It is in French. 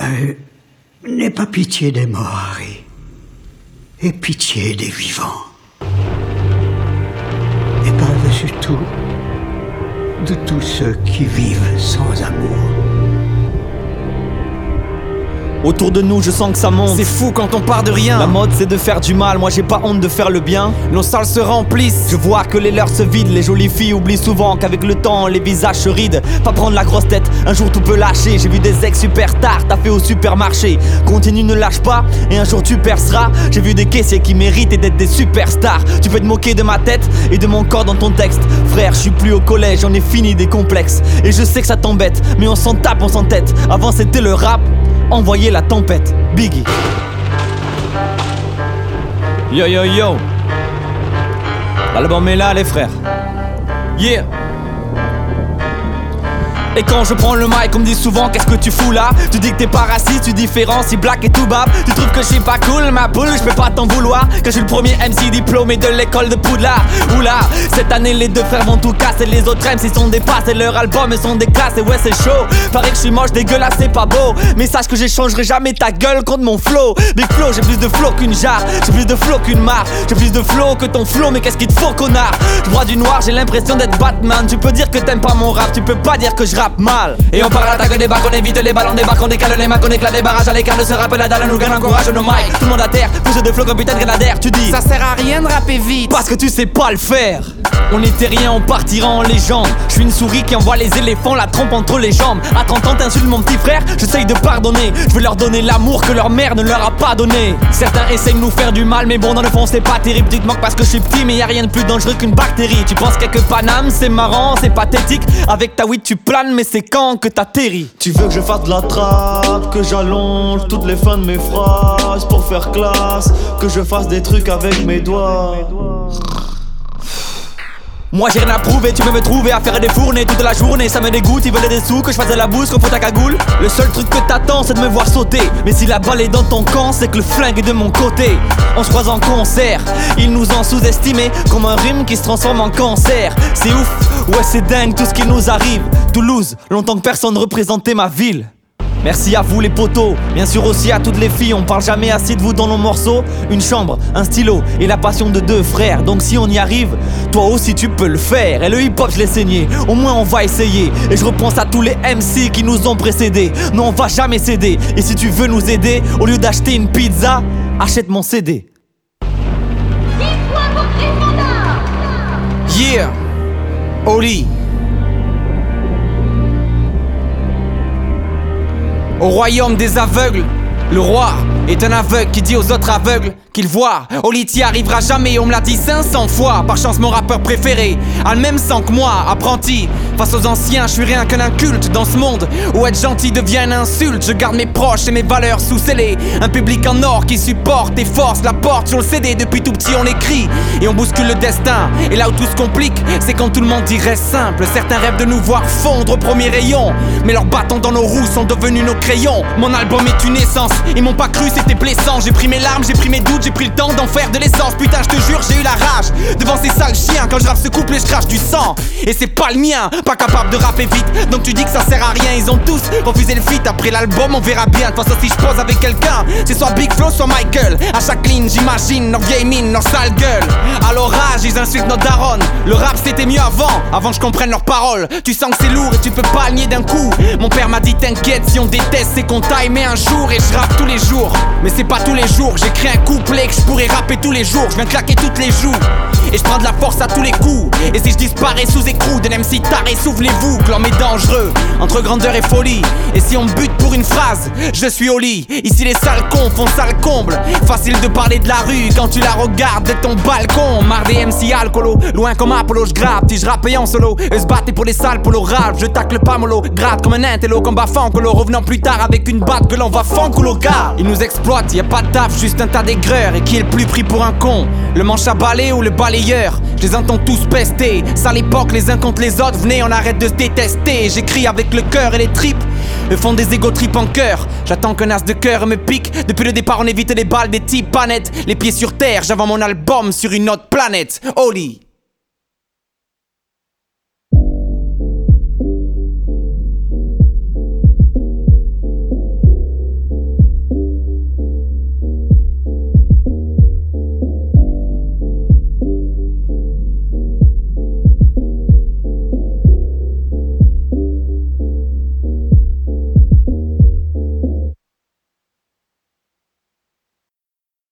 N'aie pas pitié des morts, Harry. Aie pitié des vivants. Et par-dessus tout, de tous ceux qui vivent sans amour. Autour de nous je sens que ça monte. C'est fou quand on part de rien. La mode c'est de faire du mal, moi j'ai pas honte de faire le bien. Nos salles se remplissent, je vois que les leurs se vident. Les jolies filles oublient souvent qu'avec le temps les visages se rident. Pas prendre la grosse tête, un jour tout peut lâcher. J'ai vu des ex superstars taffés au supermarché. Continue, ne lâche pas et un jour tu perceras. J'ai vu des caissiers qui méritent d'être des superstars. Tu peux te moquer de ma tête et de mon corps dans ton texte. Frère, je suis plus au collège, j'en ai fini des complexes. Et je sais que ça t'embête, mais on s'en tape, on s'entête. Avant c'était le rap, envoyez la tempête, Biggie. Yo yo yo. L'album est là les frères. Yeah. Et quand je prends le mic, on me dit souvent qu'est-ce que tu fous là. Tu dis que t'es pas raciste, tu différencies black et tout bab. Tu trouves que je suis pas cool, ma poule, je peux pas t'en vouloir. Que je suis le premier MC diplômé de l'école de Poudlard. Oula, cette année les deux frères vont tout casser. Les autres MC sont des passes et leurs albums sont des classes. Et ouais c'est chaud, paraît que je suis moche, dégueulasse, c'est pas beau. Mais sache que j'échangerai jamais ta gueule contre mon flow. Big flow, j'ai plus de flow qu'une jarre. J'ai plus de flow qu'une mare. J'ai plus de flow que ton flow, mais qu'est-ce qu'il te faut connard. Je bois du noir, j'ai l'impression d'être Batman. Tu peux dire que t'aimes pas mon rap, tu peux pas dire que je rappe mal. Et on parle attaque des bacs, on évite les ballons, débarque, on décale les macs, on éclate les barrages à l'écart de ce rap, la dalle nous gagne, encourage nos mics. Tout le monde à terre, pousse de flow comme putain de grenadière. Tu dis, ça sert à rien de rapper vite parce que tu sais pas le faire. On était rien, on partira en légende. Je suis une souris qui envoie les éléphants, la trompe entre les jambes. À 30 ans t'insultes mon petit frère, j'essaye de pardonner. Je veux leur donner l'amour que leur mère ne leur a pas donné. Certains essayent de nous faire du mal, mais bon dans le fond c'est pas terrible. Tu te moques parce que je suis petit, mais y a rien de plus dangereux qu'une bactérie. Tu penses quelques Paname, c'est marrant, c'est pathétique. Avec ta weed tu planes, mais c'est quand que t'atterris. Tu veux que je fasse de la trappe, que j'allonge toutes les fins de mes phrases pour faire classe, que je fasse des trucs avec mes doigts. Moi j'ai rien à prouver, tu peux me trouver à faire des fournées toute la journée. Ça me dégoûte, ils veulent des sous, que je fasse de la bouse, qu'on fout ta cagoule. Le seul truc que t'attends c'est de me voir sauter. Mais si la balle est dans ton camp, c'est que le flingue est de mon côté. On se croise en concert, ils nous ont sous-estimés comme un rhume qui se transforme en cancer. C'est ouf, ouais c'est dingue tout ce qui nous arrive. Toulouse, longtemps que personne représentait ma ville. Merci à vous les potos, bien sûr aussi à toutes les filles. On parle jamais assez de vous dans nos morceaux. Une chambre, un stylo et la passion de deux frères. Donc si on y arrive, toi aussi tu peux le faire. Et le hip hop je l'ai saigné, au moins on va essayer. Et je repense à tous les MC qui nous ont précédés. Non on va jamais céder. Et si tu veux nous aider, au lieu d'acheter une pizza, achète mon CD. Yeah, Oli. Au royaume des aveugles, le roi est un aveugle qui dit aux autres aveugles qu'il voit. Oli t'y arrivera jamais, on me l'a dit 500 fois. Par chance mon rappeur préféré a le même sang que moi. Apprenti, face aux anciens, je suis rien qu'un inculte dans ce monde où être gentil devient une insulte. Je garde mes proches et mes valeurs sous scellés. Un public en or qui supporte et force la porte sur le CD. Depuis tout petit on écrit et on bouscule le destin. Et là où tout se complique, c'est quand tout le monde dirait simple. Certains rêvent de nous voir fondre au premier rayon, mais leurs bâtons dans nos roues sont devenus nos crayons. Mon album est une essence, ils m'ont pas cru, c'était blessant. J'ai pris mes larmes, j'ai pris mes doutes, j'ai pris le temps d'en faire de l'essence. Putain je te jure j'ai eu la rage devant ces sales chiens. Quand je rappe ce couplet je crache du sang et c'est pas le mien. Pas capable de rapper vite, donc tu dis que ça sert à rien. Ils ont tous refusé le feat, après l'album on verra bien. De toute façon si je pose avec quelqu'un, c'est soit Big Flo soit Michael. À chaque ligne j'imagine leur vieille mine, leur sale gueule. À l'orage ils insultent notre daronne. Le rap c'était mieux avant que je comprenne leurs paroles. Tu sens que c'est lourd et tu peux pas le nier d'un coup. Mon père m'a dit t'inquiète, si on déteste c'est qu'on t'a aimé un jour. Et je rappe tous les jours, mais c'est pas tous les jours. J'écris un couplet que je pourrais rapper tous les jours. Je viens claquer toutes les joues et je prends de la force à tous les coups. Et si je disparais sous écrou d'un MC taré, souvenez-vous que l'homme est dangereux entre grandeur et folie. Et si on me bute pour une phrase, je suis au lit. Ici les sales cons font sale comble. Facile de parler de la rue quand tu la regardes de ton balcon. Marre des MC alcoolo, loin comme Apollo, je grappe. Si je rappais en solo, eux se battaient pour les salles pour le rap. Je tacle pas mollo, gratte comme un intello, combat fancolo. Revenant plus tard avec une batte que l'on va fanculo gars. Ils nous exploitent, y a pas de taf, juste un tas d'aigreurs. Et qui est le plus pris pour un con, le manche à balai ou le balayeur? Je les entends tous pester, ça l'époque les uns contre les autres. Venez on arrête de se détester. J'écris avec le cœur et les tripes, eux font des égo tripes en cœur. J'attends qu'un as de cœur me pique. Depuis le départ on évite les balles des types panettes. Les pieds sur terre, j'avance mon album sur une autre planète. Oli.